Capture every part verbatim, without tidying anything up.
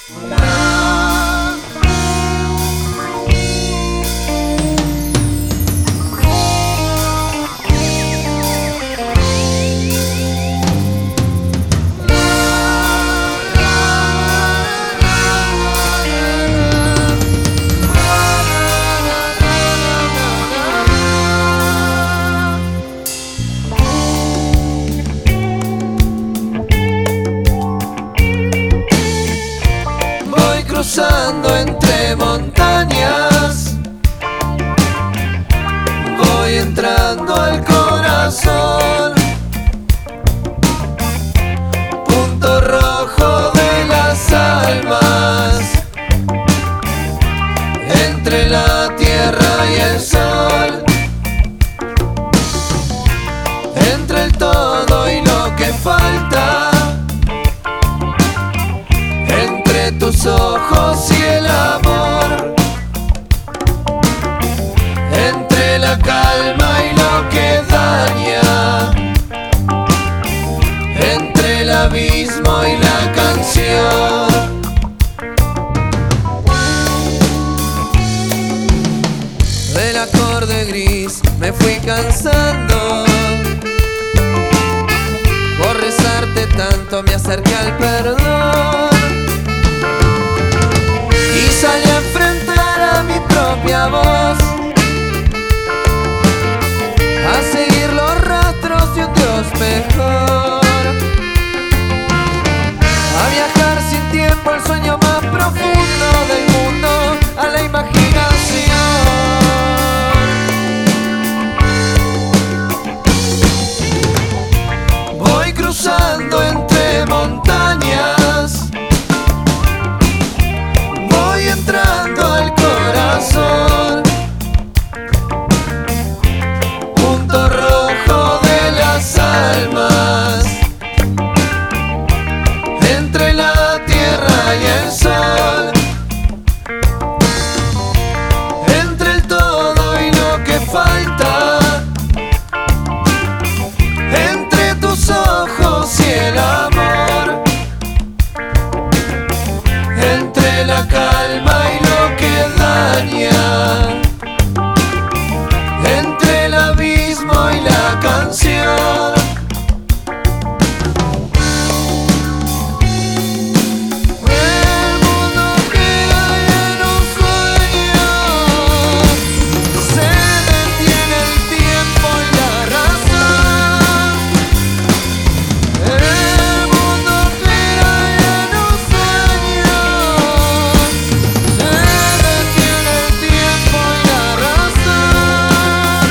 Cruzando entre montañas, voy entrando al corazón, punto rojo de las almas, entre la tierra y el sol, entre el todo y lo que falta, entre tus ojos y el amor, entre la calma y lo que daña, entre el abismo y la canción. Del acorde gris me fui cansando, por rezarte tanto me acerqué al perdón. Y salí a enfrentar a mi propia voz, a seguir los rastros de un Dios mejor, a viajar sin tiempo al sueño más profundo del mundo, a la imaginación. Voy cruzando entre montañas, entrando al corazón, punto rojo de las almas, entre la tierra y el sol, entre el todo y lo que falta, entre tus ojos y el amor, entre la calma y lo que daña, entre el abismo y la canción. El mundo gira y en un sueño se detiene el tiempo y la razón. El mundo gira y en un sueño se detiene el tiempo y la razón.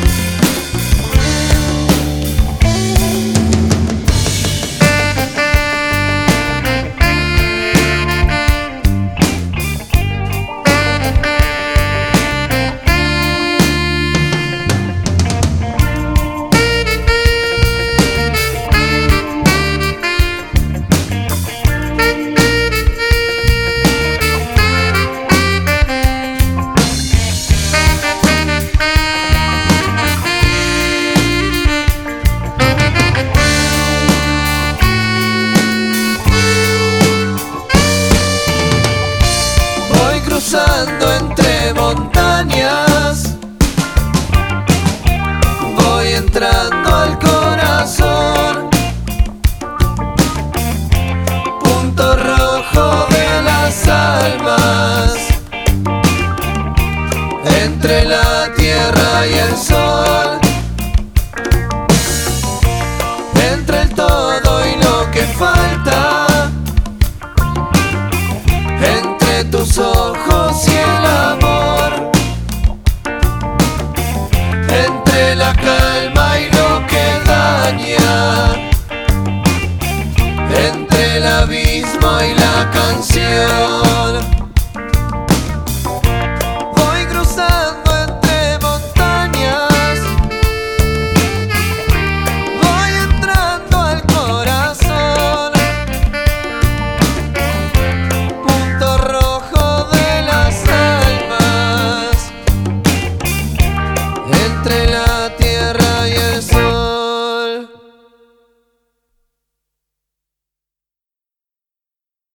Voy cruzando entre montañas, voy entrando al corazón, punto rojo de las almas, entre la tierra y el sol, entre el todo y lo que falta, entre tus ojos y el amor, entre la calma y lo que daña, entre el abismo y la canción.